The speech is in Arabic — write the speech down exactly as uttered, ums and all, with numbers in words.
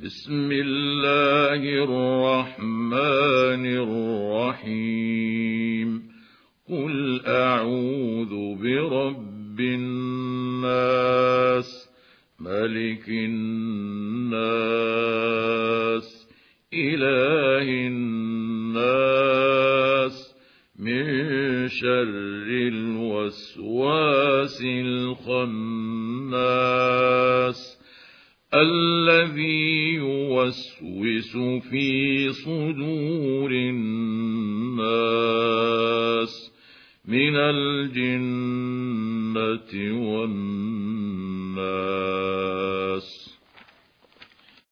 بسم الله الرحمن الرحيم قل أعوذ برب الناس ملك الناس إله الناس من شر الوسواس الخناس الذي يوسوس في صدور الناس من الجنة والناس